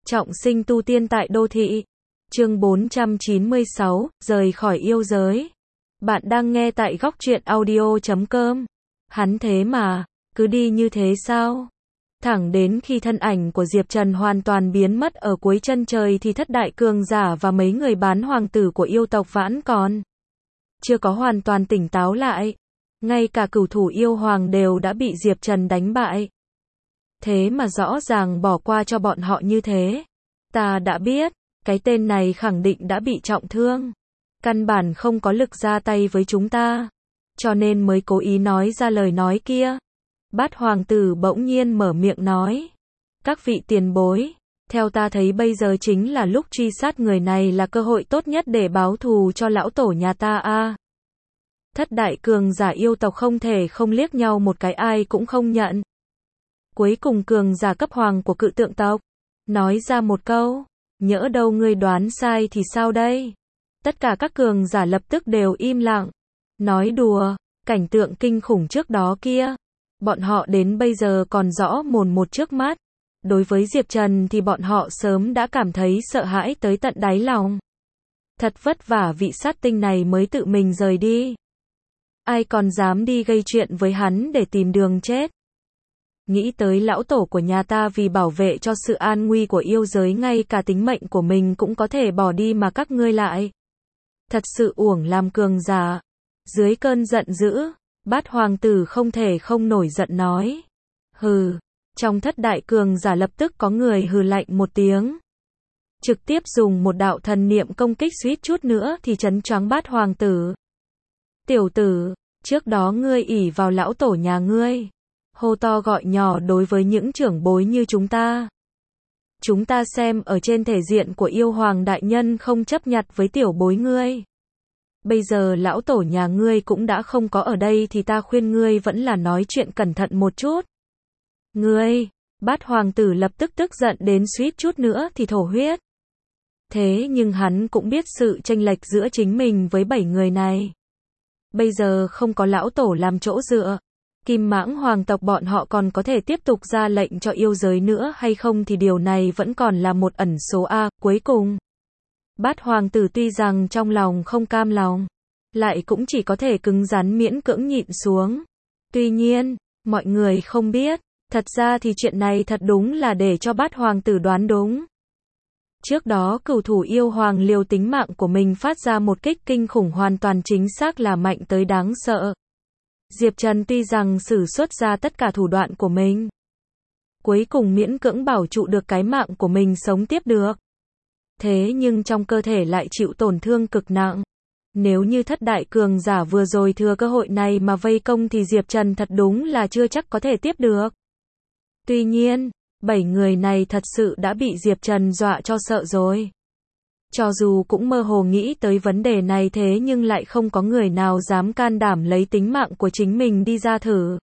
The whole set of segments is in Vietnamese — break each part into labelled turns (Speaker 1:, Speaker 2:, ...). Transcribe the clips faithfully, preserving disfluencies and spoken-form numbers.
Speaker 1: Trọng sinh tu tiên tại đô thị. Chương bốn trăm chín mươi sáu, rời khỏi yêu giới. Bạn đang nghe tại góc truyện audio chấm com. Hắn thế mà, cứ đi như thế sao? Thẳng đến khi thân ảnh của Diệp Trần hoàn toàn biến mất ở cuối chân trời thì thất đại cường giả và mấy người bán hoàng tử của yêu tộc vẫn còn chưa có hoàn toàn tỉnh táo lại. Ngay cả cửu thủ yêu hoàng đều đã bị Diệp Trần đánh bại. Thế mà rõ ràng bỏ qua cho bọn họ như thế. Ta đã biết, cái tên này khẳng định đã bị trọng thương. Căn bản không có lực ra tay với chúng ta. Cho nên mới cố ý nói ra lời nói kia. Bát hoàng tử bỗng nhiên mở miệng nói. Các vị tiền bối, theo ta thấy bây giờ chính là lúc truy sát người này là cơ hội tốt nhất để báo thù cho lão tổ nhà ta a. À, thất đại cường giả yêu tộc không thể không liếc nhau một cái, ai cũng không nhận. Cuối cùng cường giả cấp hoàng của cự tượng tộc nói ra một câu, nhỡ đâu ngươi đoán sai thì sao đây? Tất cả các cường giả lập tức đều im lặng. Nói đùa, cảnh tượng kinh khủng trước đó kia, bọn họ đến bây giờ còn rõ mồn một trước mắt. Đối với Diệp Trần thì bọn họ sớm đã cảm thấy sợ hãi tới tận đáy lòng. Thật vất vả vị sát tinh này mới tự mình rời đi. Ai còn dám đi gây chuyện với hắn để tìm đường chết? Nghĩ tới lão tổ của nhà ta vì bảo vệ cho sự an nguy của yêu giới ngay cả tính mệnh của mình cũng có thể bỏ đi mà các ngươi lại. Thật sự uổng làm cường giả. Dưới cơn giận dữ, Bát hoàng tử không thể không nổi giận nói. Hừ, trong thất đại cường giả lập tức có người hừ lạnh một tiếng. Trực tiếp dùng một đạo thần niệm công kích suýt chút nữa thì chấn choáng Bát hoàng tử. Tiểu tử, trước đó ngươi ỷ vào lão tổ nhà ngươi. Hô to gọi nhỏ đối với những trưởng bối như chúng ta. Chúng ta xem ở trên thể diện của yêu hoàng đại nhân không chấp nhặt với tiểu bối ngươi. Bây giờ lão tổ nhà ngươi cũng đã không có ở đây thì ta khuyên ngươi vẫn là nói chuyện cẩn thận một chút. Ngươi, Bát hoàng tử lập tức tức giận đến suýt chút nữa thì thổ huyết. Thế nhưng hắn cũng biết sự chênh lệch giữa chính mình với bảy người này. Bây giờ không có lão tổ làm chỗ dựa. Kim mãng hoàng tộc bọn họ còn có thể tiếp tục ra lệnh cho yêu giới nữa hay không thì điều này vẫn còn là một ẩn số A. Cuối cùng, Bát hoàng tử tuy rằng trong lòng không cam lòng, lại cũng chỉ có thể cứng rắn miễn cưỡng nhịn xuống. Tuy nhiên, mọi người không biết, thật ra thì chuyện này thật đúng là để cho Bát hoàng tử đoán đúng. Trước đó cửu thủ yêu hoàng liều tính mạng của mình phát ra một kích kinh khủng hoàn toàn chính xác là mạnh tới đáng sợ. Diệp Trần tuy rằng sử xuất ra tất cả thủ đoạn của mình, cuối cùng miễn cưỡng bảo trụ được cái mạng của mình sống tiếp được. Thế nhưng trong cơ thể lại chịu tổn thương cực nặng. Nếu như thất đại cường giả vừa rồi thừa cơ hội này mà vây công thì Diệp Trần thật đúng là chưa chắc có thể tiếp được. Tuy nhiên, bảy người này thật sự đã bị Diệp Trần dọa cho sợ rồi. Cho dù cũng mơ hồ nghĩ tới vấn đề này thế nhưng lại không có người nào dám can đảm lấy tính mạng của chính mình đi ra thử.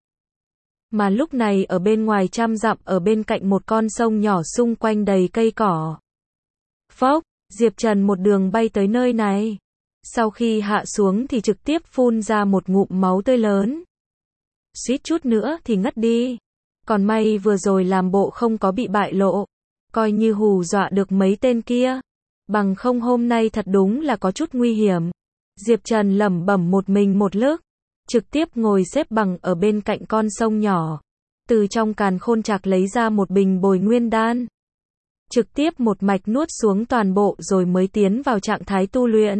Speaker 1: Mà lúc này ở bên ngoài trăm dặm ở bên cạnh một con sông nhỏ xung quanh đầy cây cỏ. Phốc, Diệp Trần một đường bay tới nơi này. Sau khi hạ xuống thì trực tiếp phun ra một ngụm máu tươi lớn. Suýt chút nữa thì ngất đi. Còn may vừa rồi làm bộ không có bị bại lộ. Coi như hù dọa được mấy tên kia. Bằng không hôm nay thật đúng là có chút nguy hiểm. Diệp Trần lẩm bẩm một mình một lúc. Trực tiếp ngồi xếp bằng ở bên cạnh con sông nhỏ. Từ trong càn khôn trạc lấy ra một bình bồi nguyên đan. Trực tiếp một mạch nuốt xuống toàn bộ rồi mới tiến vào trạng thái tu luyện.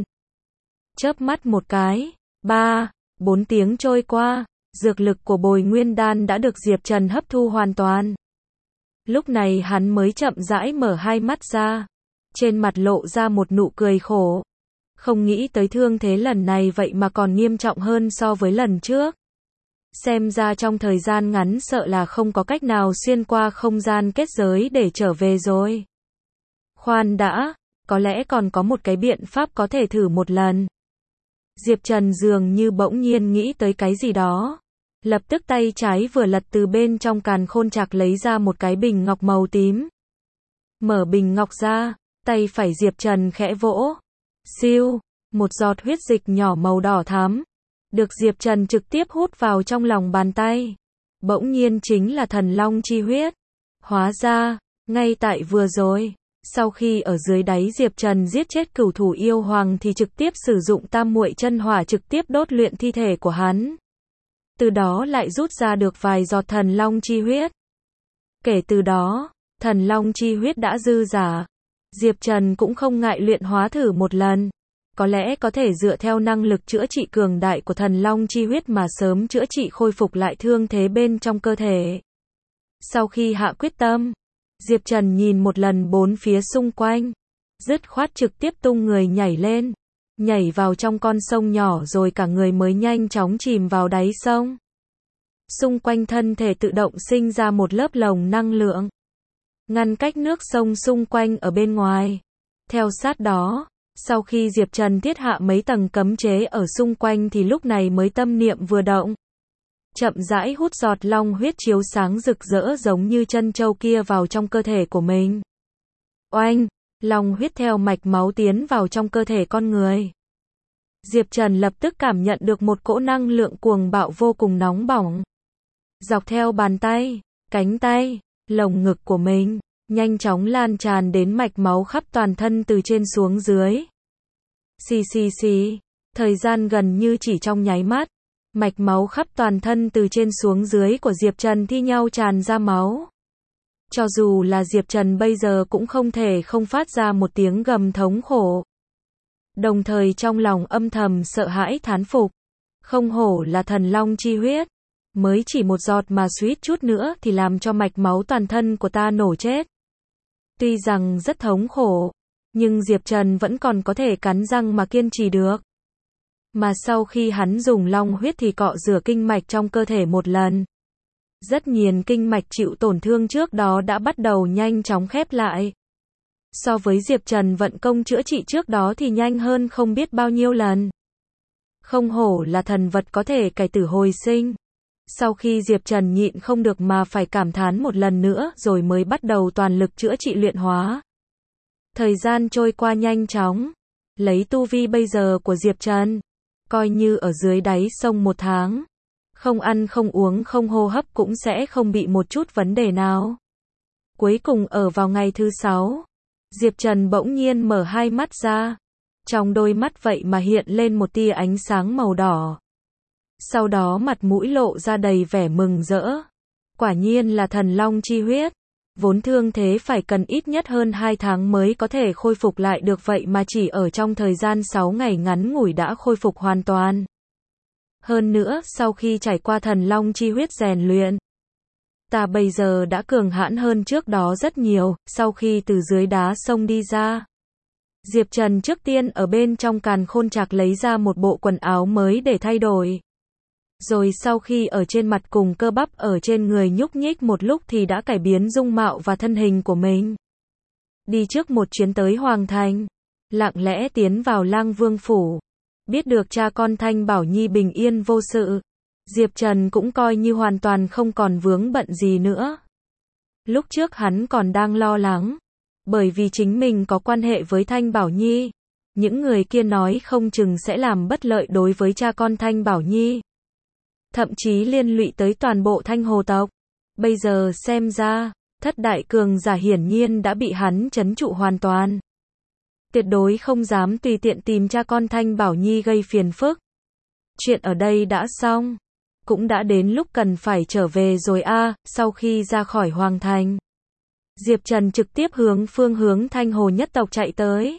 Speaker 1: Chớp mắt một cái, ba, bốn tiếng trôi qua, dược lực của bồi nguyên đan đã được Diệp Trần hấp thu hoàn toàn. Lúc này hắn mới chậm rãi mở hai mắt ra, trên mặt lộ ra một nụ cười khổ. Không nghĩ tới thương thế lần này vậy mà còn nghiêm trọng hơn so với lần trước. Xem ra trong thời gian ngắn sợ là không có cách nào xuyên qua không gian kết giới để trở về rồi. Khoan đã, có lẽ còn có một cái biện pháp có thể thử một lần. Diệp Trần dường như bỗng nhiên nghĩ tới cái gì đó. Lập tức tay trái vừa lật từ bên trong càn khôn trạc lấy ra một cái bình ngọc màu tím. Mở bình ngọc ra, tay phải Diệp Trần khẽ vỗ. Siêu, một giọt huyết dịch nhỏ màu đỏ thắm. Được Diệp Trần trực tiếp hút vào trong lòng bàn tay. Bỗng nhiên chính là thần long chi huyết. Hóa ra, ngay tại vừa rồi, Sau khi ở dưới đáy Diệp Trần giết chết cửu thủ yêu hoàng thì trực tiếp sử dụng tam muội chân hỏa trực tiếp đốt luyện thi thể của hắn. Từ đó lại rút ra được vài giọt thần long chi huyết. Kể từ đó, thần long chi huyết đã dư giả. Diệp Trần cũng không ngại luyện hóa thử một lần. Có lẽ có thể dựa theo năng lực chữa trị cường đại của thần long chi huyết mà sớm chữa trị khôi phục lại thương thế bên trong cơ thể. Sau khi hạ quyết tâm, Diệp Trần nhìn một lần bốn phía xung quanh, dứt khoát trực tiếp tung người nhảy lên, nhảy vào trong con sông nhỏ rồi cả người mới nhanh chóng chìm vào đáy sông. Xung quanh thân thể tự động sinh ra một lớp lồng năng lượng, ngăn cách nước sông xung quanh ở bên ngoài. Theo sát đó, sau khi Diệp Trần thiết hạ mấy tầng cấm chế ở xung quanh thì lúc này mới tâm niệm vừa động. Chậm rãi hút giọt long huyết chiếu sáng rực rỡ giống như chân châu kia vào trong cơ thể của mình. Oanh, long huyết theo mạch máu tiến vào trong cơ thể con người. Diệp Trần lập tức cảm nhận được một cỗ năng lượng cuồng bạo vô cùng nóng bỏng. Dọc theo bàn tay, cánh tay, lồng ngực của mình, nhanh chóng lan tràn đến mạch máu khắp toàn thân từ trên xuống dưới. Xì xì xì, thời gian gần như chỉ trong nháy mắt, mạch máu khắp toàn thân từ trên xuống dưới của Diệp Trần thi nhau tràn ra máu. Cho dù là Diệp Trần bây giờ cũng không thể không phát ra một tiếng gầm thống khổ. Đồng thời trong lòng âm thầm sợ hãi thán phục. Không hổ là thần long chi huyết. Mới chỉ một giọt mà suýt chút nữa thì làm cho mạch máu toàn thân của ta nổ chết. Tuy rằng rất thống khổ, nhưng Diệp Trần vẫn còn có thể cắn răng mà kiên trì được. Mà sau khi hắn dùng long huyết thì cọ rửa kinh mạch trong cơ thể một lần. Rất nhiều kinh mạch chịu tổn thương trước đó đã bắt đầu nhanh chóng khép lại. So với Diệp Trần vận công chữa trị trước đó thì nhanh hơn không biết bao nhiêu lần. Không hổ là thần vật có thể cải tử hồi sinh. Sau khi Diệp Trần nhịn không được mà phải cảm thán một lần nữa rồi mới bắt đầu toàn lực chữa trị luyện hóa. Thời gian trôi qua nhanh chóng. Lấy tu vi bây giờ của Diệp Trần, coi như ở dưới đáy sông một tháng, không ăn không uống không hô hấp cũng sẽ không bị một chút vấn đề nào. Cuối cùng ở vào ngày thứ sáu, Diệp Trần bỗng nhiên mở hai mắt ra. Trong đôi mắt vậy mà hiện lên một tia ánh sáng màu đỏ. Sau đó mặt mũi lộ ra đầy vẻ mừng rỡ. Quả nhiên là thần long chi huyết. Vốn thương thế phải cần ít nhất hơn hai tháng mới có thể khôi phục lại được vậy mà chỉ ở trong thời gian sáu ngày ngắn ngủi đã khôi phục hoàn toàn. Hơn nữa, sau khi trải qua thần long chi huyết rèn luyện, ta bây giờ đã cường hãn hơn trước đó rất nhiều. Sau khi từ dưới đá sông đi ra, Diệp Trần trước tiên ở bên trong càn khôn trạc lấy ra một bộ quần áo mới để thay đổi. Rồi sau khi ở trên mặt cùng cơ bắp ở trên người nhúc nhích một lúc thì đã cải biến dung mạo và thân hình của mình. Đi trước một chuyến tới Hoàng Thành, lặng lẽ tiến vào Lang Vương phủ. Biết được cha con Thanh Bảo Nhi bình yên vô sự, Diệp Trần cũng coi như hoàn toàn không còn vướng bận gì nữa. Lúc trước hắn còn đang lo lắng, bởi vì chính mình có quan hệ với Thanh Bảo Nhi. Những người kia nói không chừng sẽ làm bất lợi đối với cha con Thanh Bảo Nhi. Thậm chí liên lụy tới toàn bộ Thanh Hồ tộc. Bây giờ xem ra, thất đại cường giả hiển nhiên đã bị hắn trấn trụ hoàn toàn. Tuyệt đối không dám tùy tiện tìm cha con Thanh Bảo Nhi gây phiền phức. Chuyện ở đây đã xong. Cũng đã đến lúc cần phải trở về rồi a. À. Sau khi ra khỏi Hoàng Thành, Diệp Trần trực tiếp hướng phương hướng Thanh Hồ nhất tộc chạy tới.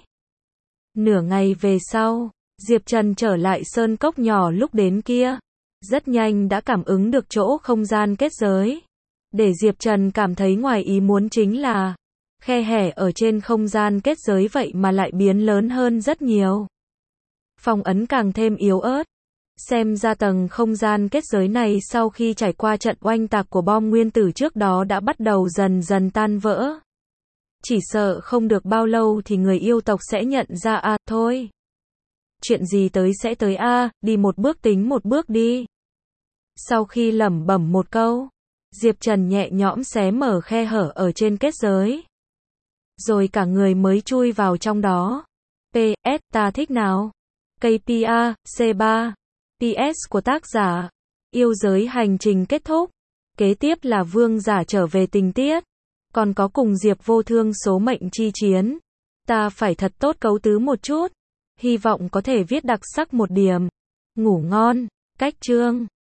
Speaker 1: Nửa ngày về sau, Diệp Trần trở lại sơn cốc nhỏ lúc đến kia. Rất nhanh đã cảm ứng được chỗ không gian kết giới. Để Diệp Trần cảm thấy ngoài ý muốn chính là khe hở ở trên không gian kết giới vậy mà lại biến lớn hơn rất nhiều. Phong ấn càng thêm yếu ớt. Xem ra tầng không gian kết giới này sau khi trải qua trận oanh tạc của bom nguyên tử trước đó đã bắt đầu dần dần tan vỡ. Chỉ sợ không được bao lâu thì người yêu tộc sẽ nhận ra à thôi. Chuyện gì tới sẽ tới a, à, đi một bước tính một bước đi. Sau khi lẩm bẩm một câu, Diệp Trần nhẹ nhõm xé mở khe hở ở trên kết giới. Rồi cả người mới chui vào trong đó. pê ét ta thích nào? ca pê a, xê ba. pê ét của tác giả. Yêu giới hành trình kết thúc. Kế tiếp là vương giả trở về tình tiết. Còn có cùng Diệp Vô Thương số mệnh chi chiến. Ta phải thật tốt cấu tứ một chút. Hy vọng có thể viết đặc sắc một điểm. Ngủ ngon. Cách chương